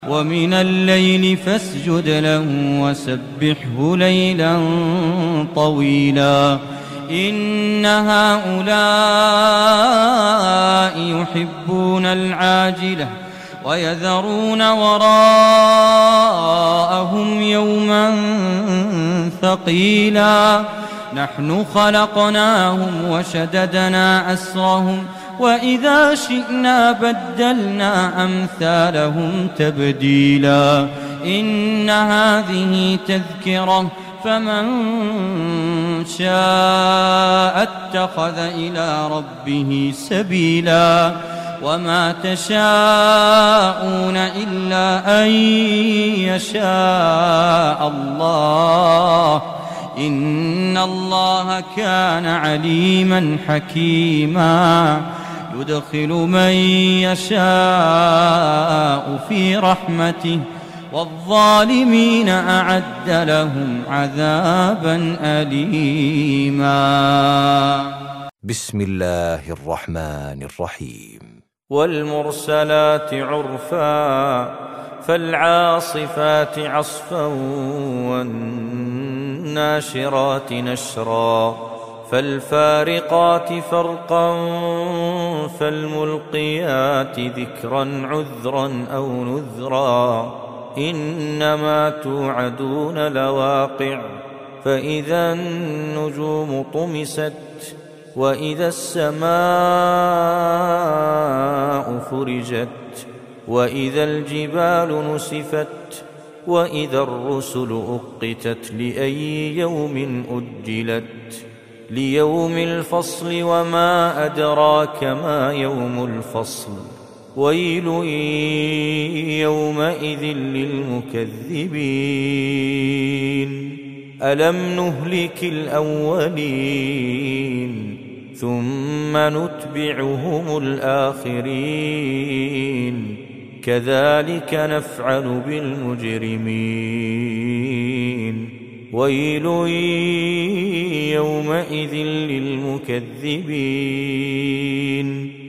ومن الليل فاسجد له وسبحه ليلا طويلا إن هؤلاء يحبون العاجلة ويذرون وراءهم يوما ثقيلا نحن خلقناهم وشددنا أسرهم وإذا شئنا بدلنا أمثالهم تبديلا إن هذه تذكرة فمن شاء اتخذ إلى ربه سبيلا وما تشاءون إلا أن يشاء الله إن الله كان عليما حكيما يدخل من يشاء في رحمته والظالمين أعد لهم عذابا أليما. بسم الله الرحمن الرحيم. والمرسلات عرفا فالعاصفات عصفا والناشرات نشرا فالفارقات فرقا فالملقيات ذكرا عذرا أو نذرا إنما توعدون لواقع فإذا النجوم طمست وإذا السماء فرجت وإذا الجبال نسفت وإذا الرسل أقتت لأي يوم أجلت ليوم الفصل وما أدراك ما يوم الفصل ويل يومئذ للمكذبين ألم نهلك الأولين ثم نتبعهم الآخرين كذلك نفعل بالمجرمين ويل يومئذ للمكذبين